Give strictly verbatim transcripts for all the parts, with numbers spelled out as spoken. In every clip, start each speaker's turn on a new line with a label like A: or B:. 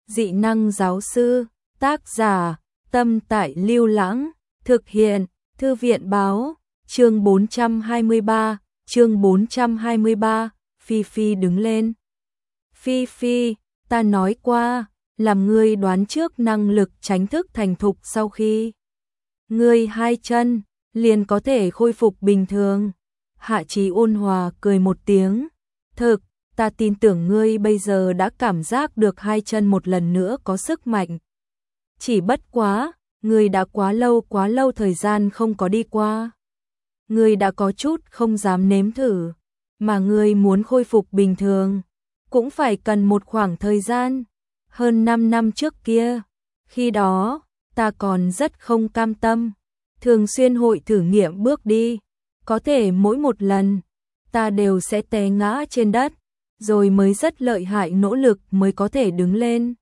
A: Dị năng giáo sư, tác giả, Tâm Tại Lưu Lãng, thực hiện, Thư viện báo, chương bốn trăm hai mươi ba, chương bốn trăm hai mươi ba, Phi Phi đứng lên. Phi Phi, ta nói qua, làm ngươi đoán trước năng lực tránh thức thành thục sau khi ngươi hai chân, liền có thể khôi phục bình thường. Hạ Chí ôn hòa cười một tiếng, thực, ta tin tưởng ngươi bây giờ đã cảm giác được hai chân một lần nữa có sức mạnh. Chỉ bất quá, ngươi đã quá lâu quá lâu thời gian không có đi qua. Ngươi đã có chút không dám nếm thử, mà ngươi muốn khôi phục bình thường, cũng phải cần một khoảng thời gian, hơn năm năm trước kia. Khi đó, ta còn rất không cam tâm, thường xuyên hội thử nghiệm bước đi, có thể mỗi một lần, ta đều sẽ té ngã trên đất, rồi mới rất lợi hại nỗ lực mới có thể đứng lên.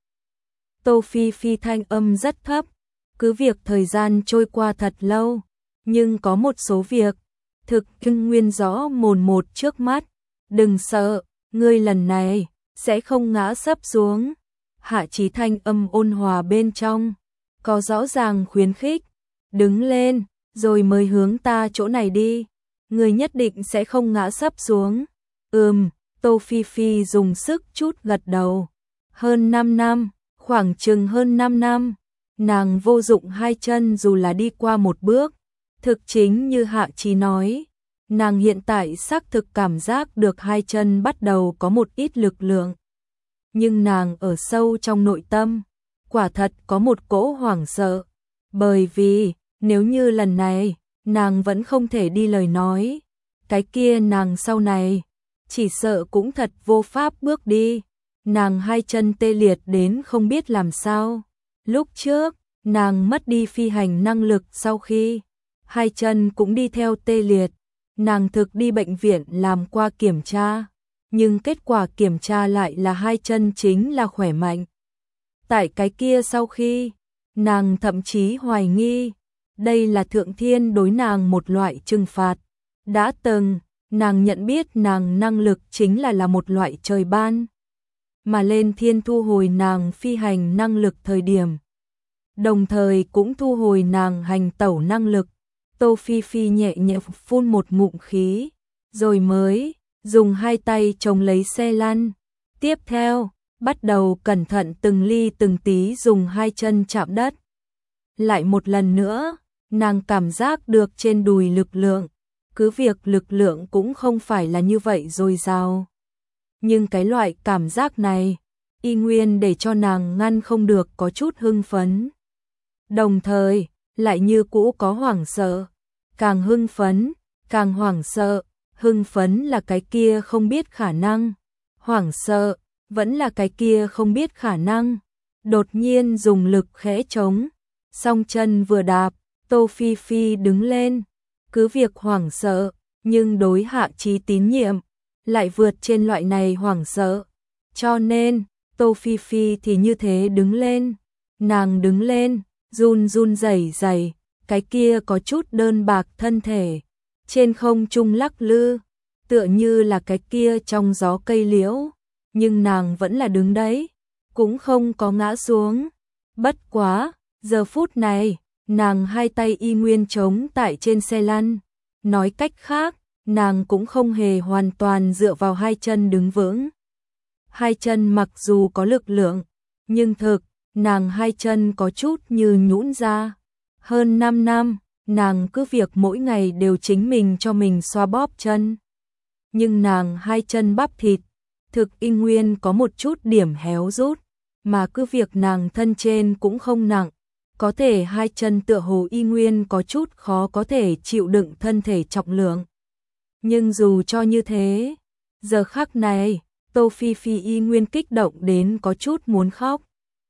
A: Tô Phi Phi thanh âm rất thấp, cứ việc thời gian trôi qua thật lâu, nhưng có một số việc, thực nhưng nguyên rõ mồn một trước mắt, đừng sợ, ngươi lần này, sẽ không ngã sấp xuống. Hạ Chí thanh âm ôn hòa bên trong, có rõ ràng khuyến khích, đứng lên, rồi mới hướng ta chỗ này đi, ngươi nhất định sẽ không ngã sấp xuống. Ừm, Tô Phi Phi dùng sức chút gật đầu. Hơn năm năm, khoảng chừng hơn năm năm, nàng vô dụng hai chân dù là đi qua một bước. Thực chính như Hạ Chí nói, nàng hiện tại xác thực cảm giác được hai chân bắt đầu có một ít lực lượng. Nhưng nàng ở sâu trong nội tâm, quả thật có một cỗ hoảng sợ, bởi vì nếu như lần này, nàng vẫn không thể đi lời nói, cái kia nàng sau này, chỉ sợ cũng thật vô pháp bước đi, nàng hai chân tê liệt đến không biết làm sao. Lúc trước, nàng mất đi phi hành năng lực sau khi, hai chân cũng đi theo tê liệt, nàng thực đi bệnh viện làm qua kiểm tra, nhưng kết quả kiểm tra lại là hai chân chính là khỏe mạnh. Tại cái kia sau khi, nàng thậm chí hoài nghi, đây là thượng thiên đối nàng một loại trừng phạt. Đã từng, nàng nhận biết nàng năng lực chính là là một loại trời ban, mà lên thiên thu hồi nàng phi hành năng lực thời điểm, đồng thời cũng thu hồi nàng hành tẩu năng lực. Tô Phi Phi nhẹ nhẹ phun một ngụm khí, rồi mới dùng hai tay chống lấy xe lăn. Tiếp theo, bắt đầu cẩn thận từng ly từng tí dùng hai chân chạm đất. Lại một lần nữa, nàng cảm giác được trên đùi lực lượng, cứ việc lực lượng cũng không phải là như vậy dồi dào. Nhưng cái loại cảm giác này, y nguyên để cho nàng ngăn không được có chút hưng phấn. Đồng thời, lại như cũ có hoảng sợ, càng hưng phấn, càng hoảng sợ, hưng phấn là cái kia không biết khả năng, hoảng sợ, vẫn là cái kia không biết khả năng. Đột nhiên dùng lực khẽ chống, song chân vừa đạp, Tô Phi Phi đứng lên, cứ việc hoảng sợ, nhưng đối Hạ Chí tín nhiệm, lại vượt trên loại này hoảng sợ. Cho nên, Tô Phi Phi thì như thế đứng lên, nàng đứng lên, run run rẩy rẩy, cái kia có chút đơn bạc thân thể, trên không trung lắc lư, tựa như là cái kia trong gió cây liễu, nhưng nàng vẫn là đứng đấy, cũng không có ngã xuống. Bất quá, giờ phút này, nàng hai tay y nguyên chống tại trên xe lăn, nói cách khác, nàng cũng không hề hoàn toàn dựa vào hai chân đứng vững. Hai chân mặc dù có lực lượng, nhưng thực, nàng hai chân có chút như nhũn ra. Hơn năm năm, nàng cứ việc mỗi ngày đều chính mình cho mình xoa bóp chân. Nhưng nàng hai chân bắp thịt, thực y nguyên có một chút điểm héo rút, mà cứ việc nàng thân trên cũng không nặng, có thể hai chân tựa hồ y nguyên có chút khó có thể chịu đựng thân thể trọng lượng. Nhưng dù cho như thế, giờ khắc này, Tô Phi Phi y nguyên kích động đến có chút muốn khóc.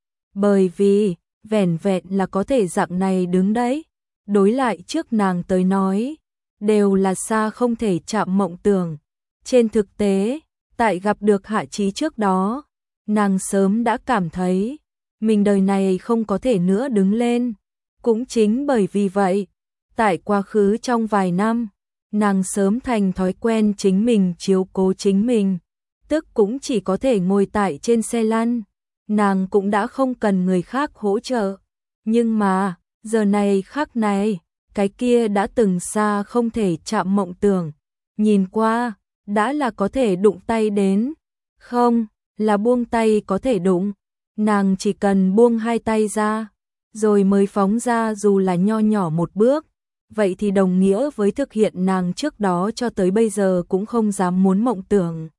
A: Bởi vì, vẻn vẹn là có thể dạng này đứng đấy, đối lại trước nàng tới nói, đều là xa không thể chạm mộng tưởng. Trên thực tế, tại gặp được Hạ Chí trước đó, nàng sớm đã cảm thấy, mình đời này không có thể nữa đứng lên. Cũng chính bởi vì vậy, tại quá khứ trong vài năm, nàng sớm thành thói quen chính mình chiếu cố chính mình, tức cũng chỉ có thể ngồi tại trên xe lăn, nàng cũng đã không cần người khác hỗ trợ. Nhưng mà, giờ này khắc này, cái kia đã từng xa không thể chạm mộng tưởng. Nhìn qua, đã là có thể đụng tay đến. Không, là buông tay có thể đụng. Nàng chỉ cần buông hai tay ra, rồi mới phóng ra dù là nho nhỏ một bước. Vậy thì đồng nghĩa với thực hiện nàng trước đó cho tới bây giờ cũng không dám muốn mộng tưởng.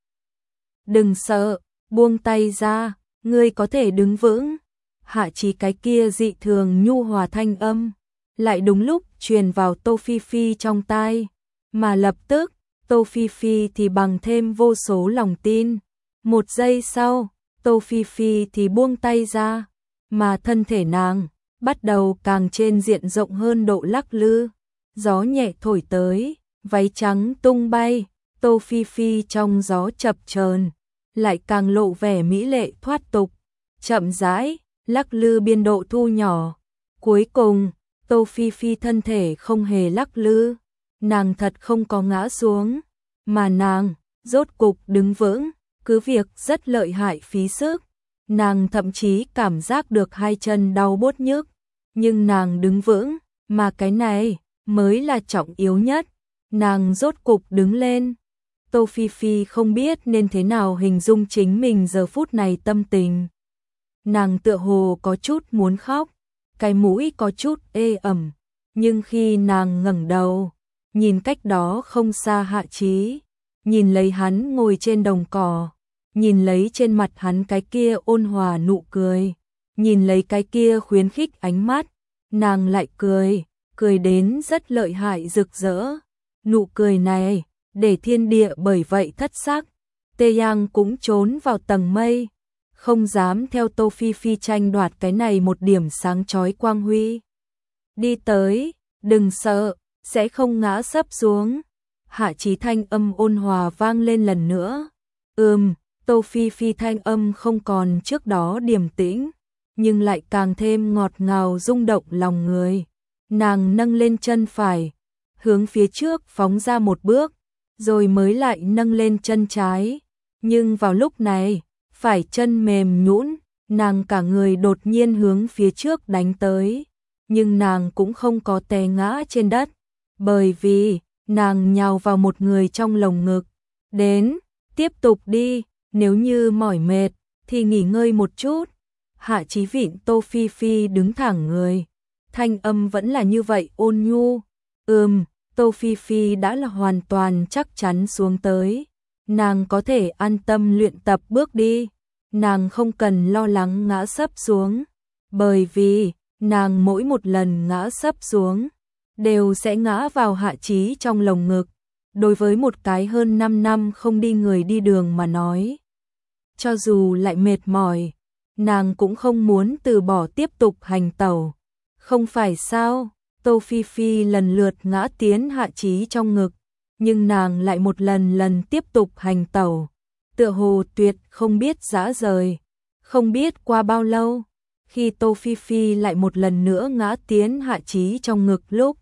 A: Đừng sợ, buông tay ra, ngươi có thể đứng vững. Hạ Chí cái kia dị thường nhu hòa thanh âm, lại đúng lúc truyền vào Tô Phi Phi trong tai. Mà lập tức, Tô Phi Phi thì bằng thêm vô số lòng tin. Một giây sau, Tô Phi Phi thì buông tay ra, mà thân thể nàng bắt đầu càng trên diện rộng hơn độ lắc lư. Gió nhẹ thổi tới, váy trắng tung bay, Tô Phi Phi trong gió chập chờn, lại càng lộ vẻ mỹ lệ thoát tục. Chậm rãi, lắc lư biên độ thu nhỏ. Cuối cùng, Tô Phi Phi thân thể không hề lắc lư, nàng thật không có ngã xuống, mà nàng rốt cục đứng vững, cứ việc rất lợi hại phí sức. Nàng thậm chí cảm giác được hai chân đau buốt nhức, nhưng nàng đứng vững, mà cái này mới là trọng yếu nhất. Nàng rốt cục đứng lên. Tô Phi Phi không biết nên thế nào hình dung chính mình giờ phút này tâm tình. Nàng tựa hồ có chút muốn khóc, cái mũi có chút ê ẩm, nhưng khi nàng ngẩng đầu, nhìn cách đó không xa Hạ Chí, nhìn lấy hắn ngồi trên đồng cỏ, nhìn lấy trên mặt hắn cái kia ôn hòa nụ cười, nhìn lấy cái kia khuyến khích ánh mắt, nàng lại cười, cười đến rất lợi hại rực rỡ. Nụ cười này, để thiên địa bởi vậy thất sắc. Tê Yang cũng trốn vào tầng mây, không dám theo Tô Phi Phi tranh đoạt cái này một điểm sáng chói quang huy. Đi tới, đừng sợ, sẽ không ngã sấp xuống. Hạ Chí thanh âm ôn hòa vang lên lần nữa. Ừm, Tô Phi Phi thanh âm không còn trước đó điềm tĩnh, nhưng lại càng thêm ngọt ngào rung động lòng người. Nàng nâng lên chân phải, hướng phía trước phóng ra một bước, rồi mới lại nâng lên chân trái. Nhưng vào lúc này, phải chân mềm nhũn, nàng cả người đột nhiên hướng phía trước đánh tới. Nhưng nàng cũng không có té ngã trên đất, bởi vì nàng nhào vào một người trong lồng ngực. Đến, tiếp tục đi, nếu như mỏi mệt thì nghỉ ngơi một chút. Hạ Chí vịn Tô Phi Phi đứng thẳng người, thanh âm vẫn là như vậy ôn nhu. Ừm, Tô Phi Phi đã là hoàn toàn chắc chắn xuống tới. Nàng có thể an tâm luyện tập bước đi, nàng không cần lo lắng ngã sấp xuống, bởi vì nàng mỗi một lần ngã sấp xuống đều sẽ ngã vào Hạ Chí trong lồng ngực. Đối với một cái hơn năm năm không đi người đi đường mà nói, cho dù lại mệt mỏi, nàng cũng không muốn từ bỏ tiếp tục hành tẩu. Không phải sao? Tô Phi Phi lần lượt ngã tiến Hạ Chí trong ngực, nhưng nàng lại một lần lần tiếp tục hành tẩu, tựa hồ tuyệt không biết dã rời. Không biết qua bao lâu, khi Tô Phi Phi lại một lần nữa ngã tiến Hạ Chí trong ngực lúc,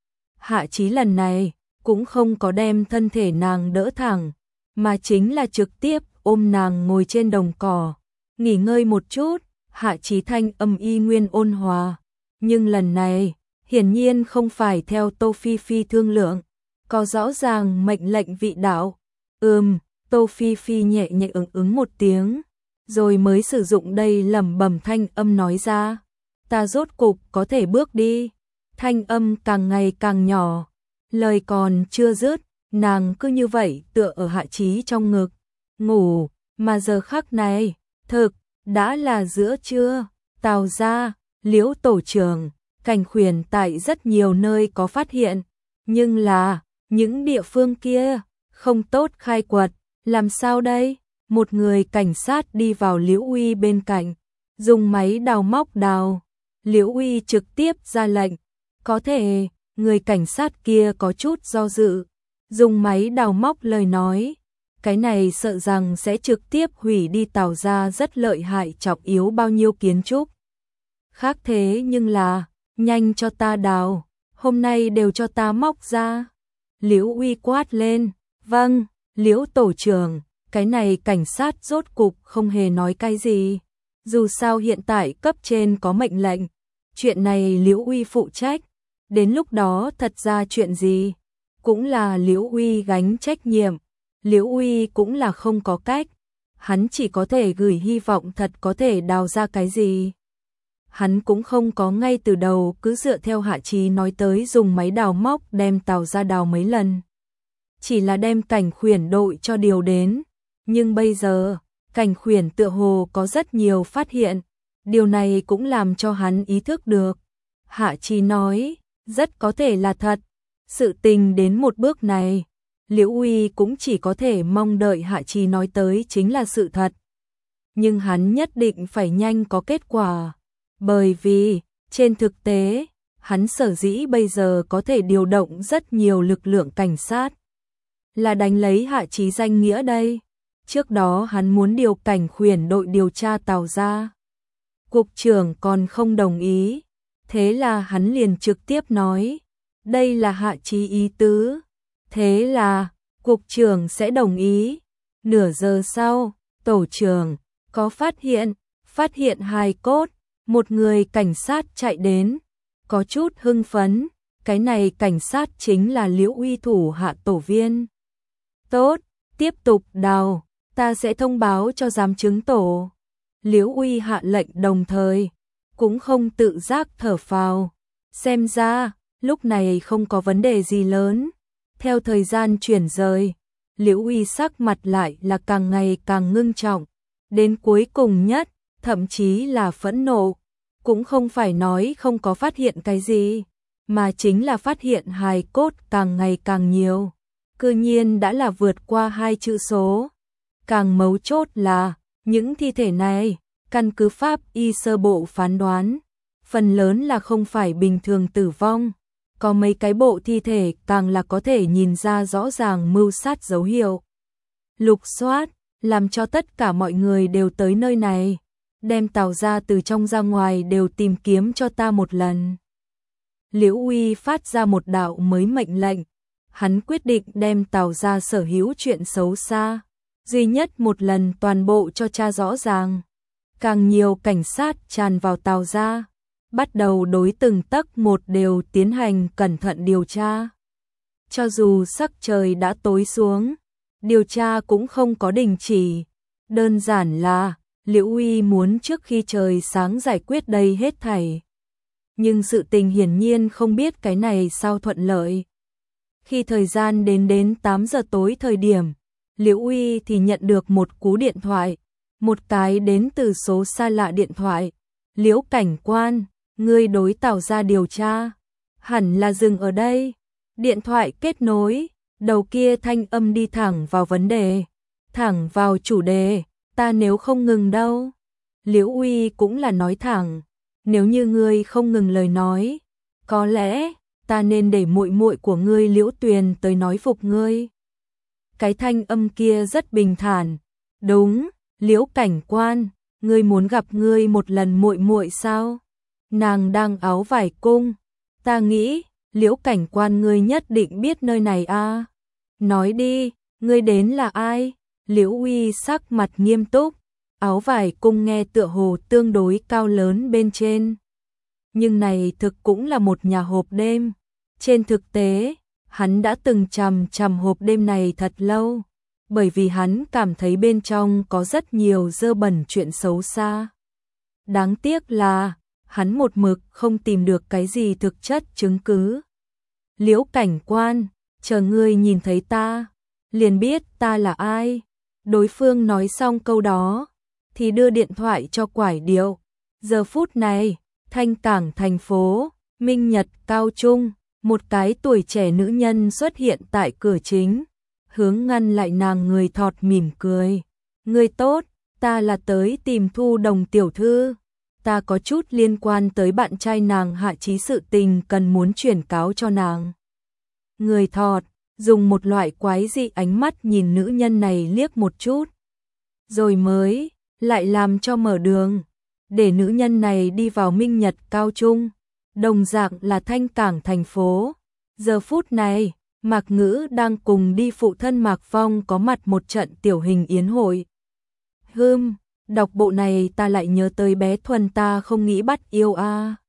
A: Hạ Chí lần này cũng không có đem thân thể nàng đỡ thẳng, mà chính là trực tiếp ôm nàng ngồi trên đồng cỏ, nghỉ ngơi một chút. Hạ Chí thanh âm y nguyên ôn hòa, nhưng lần này hiển nhiên không phải theo Tô Phi Phi thương lượng, có rõ ràng mệnh lệnh vị đạo. Ừm, Tô Phi Phi nhẹ nhẹ ứng ứng một tiếng, rồi mới sử dụng đây lẩm bẩm thanh âm nói ra. Ta rốt cục có thể bước đi. Thanh âm càng ngày càng nhỏ, lời còn chưa dứt, nàng cứ như vậy tựa ở Hạ Chí trong ngực, ngủ. Mà giờ khắc này, thực, đã là giữa trưa. Tào gia, Liễu tổ trưởng, Cảnh Khuyển tại rất nhiều nơi có phát hiện, nhưng là những địa phương kia không tốt khai quật, làm sao đây? Một người cảnh sát đi vào Liễu Uy bên cạnh, dùng máy đào móc đào. Liễu Uy trực tiếp ra lệnh, có thể. Người cảnh sát kia có chút do dự, dùng máy đào móc lời nói, cái này sợ rằng sẽ trực tiếp hủy đi Tào gia rất lợi hại trọng yếu bao nhiêu kiến trúc. Khác thế nhưng là, nhanh cho ta đào, hôm nay đều cho ta móc ra. Liễu Uy quát lên. Vâng, Liễu tổ trưởng. Cái này cảnh sát rốt cục không hề nói cái gì, Dù sao hiện tại cấp trên có mệnh lệnh, chuyện này Liễu Uy phụ trách, đến lúc đó thật ra chuyện gì, cũng là Liễu Uy gánh trách nhiệm, Liễu Uy cũng là không có cách, hắn chỉ có thể gửi hy vọng thật có thể đào ra cái gì. Hắn cũng không có ngay từ đầu cứ dựa theo Hạ Chí nói tới dùng máy đào móc đem tàu ra đào mấy lần. Chỉ là đem Cảnh Khuyển đội cho điều đến, nhưng bây giờ, Cảnh Khuyển tựa hồ có rất nhiều phát hiện, điều này cũng làm cho hắn ý thức được. Hạ Chí nói, rất có thể là thật, sự tình đến một bước này, Liễu Uy cũng chỉ có thể mong đợi Hạ Chí nói tới chính là sự thật. Nhưng hắn nhất định phải nhanh có kết quả, bởi vì, trên thực tế, hắn sở dĩ bây giờ có thể điều động rất nhiều lực lượng cảnh sát, là đánh lấy Hạ Chí danh nghĩa đây. Trước đó hắn muốn điều Cảnh Khuyển đội điều tra tàu ra. Cục trưởng còn không đồng ý, thế là hắn liền trực tiếp nói, đây là Hạ Chí ý tứ, thế là cục trưởng sẽ đồng ý. Nửa giờ sau, tổ trưởng có phát hiện, phát hiện hài cốt, một người cảnh sát chạy đến, có chút hưng phấn, cái này cảnh sát chính là Liễu Uy thủ hạ tổ viên. Tốt, tiếp tục đào, ta sẽ thông báo cho giám chứng tổ. Liễu Uy hạ lệnh đồng thời, cũng không tự giác thở phào. Xem ra, lúc này không có vấn đề gì lớn. Theo thời gian chuyển rời, Liễu Uy sắc mặt lại là càng ngày càng ngưng trọng. Đến cuối cùng nhất, thậm chí là phẫn nộ. Cũng không phải nói không có phát hiện cái gì, mà chính là phát hiện hài cốt càng ngày càng nhiều. Cư nhiên đã là vượt qua hai chữ số. Càng mấu chốt là, những thi thể này, căn cứ pháp y sơ bộ phán đoán, phần lớn là không phải bình thường tử vong. Có mấy cái bộ thi thể càng là có thể nhìn ra rõ ràng mưu sát dấu hiệu. Lục soát, làm cho tất cả mọi người đều tới nơi này. Đem tàu ra từ trong ra ngoài đều tìm kiếm cho ta một lần. Liễu Uy phát ra một đạo mới mệnh lệnh. Hắn quyết định đem tàu ra sở hữu chuyện xấu xa, duy nhất một lần toàn bộ cho tra rõ ràng. Càng nhiều cảnh sát tràn vào tàu ra, bắt đầu đối từng tấc một đều tiến hành cẩn thận điều tra. Cho dù sắc trời đã tối xuống, điều tra cũng không có đình chỉ. Đơn giản là Liễu Uy muốn trước khi trời sáng giải quyết đây hết thảy. Nhưng sự tình hiển nhiên không biết cái này sao thuận lợi. Khi thời gian đến đến tám giờ tối thời điểm, Liễu Uy thì nhận được một cú điện thoại, một cái đến từ số xa lạ điện thoại. Liễu cảnh quan, ngươi đối tàu ra điều tra, hẳn là dừng ở đây. Điện thoại kết nối, đầu kia thanh âm đi thẳng vào vấn đề, thẳng vào chủ đề, ta nếu không ngừng đâu. Liễu Uy cũng là nói thẳng, nếu như ngươi không ngừng lời nói, có lẽ ta nên để muội muội của ngươi Liễu Tuyền tới nói phục ngươi. Cái thanh âm kia rất bình thản, đúng, Liễu cảnh quan, ngươi muốn gặp ngươi một lần muội muội sao? Nàng đang áo vải cung, ta nghĩ, Liễu cảnh quan ngươi nhất định biết nơi này a. À? Nói đi, ngươi đến là ai? Liễu Uy sắc mặt nghiêm túc, áo vải cung nghe tựa hồ tương đối cao lớn bên trên. Nhưng này thực cũng là một nhà hộp đêm. Trên thực tế, hắn đã từng chằm chằm hộp đêm này thật lâu, bởi vì hắn cảm thấy bên trong có rất nhiều dơ bẩn chuyện xấu xa. Đáng tiếc là, hắn một mực không tìm được cái gì thực chất chứng cứ. Liễu cảnh quan, chờ ngươi nhìn thấy ta, liền biết ta là ai. Đối phương nói xong câu đó, thì đưa điện thoại cho Quải Điệu. Giờ phút này, Thanh Cảng thành phố, Minh Nhật Cao Trung, một cái tuổi trẻ nữ nhân xuất hiện tại cửa chính, hướng ngăn lại nàng người thọt mỉm cười. Người tốt, ta là tới tìm Thu Đồng tiểu thư. Ta có chút liên quan tới bạn trai nàng Hạ Chí sự tình cần muốn chuyển cáo cho nàng. Người thọt, dùng một loại quái dị ánh mắt nhìn nữ nhân này liếc một chút. Rồi mới, lại làm cho mở đường, để nữ nhân này đi vào Minh Nhật Cao Trung, đồng dạng là Thanh Cảng thành phố. Giờ phút này, Mạc Ngữ đang cùng đi phụ thân Mạc Phong có mặt một trận tiểu hình yến hội. Hừm, Đọc bộ này ta lại nhớ tới bé Thuần ta không nghĩ bắt yêu a.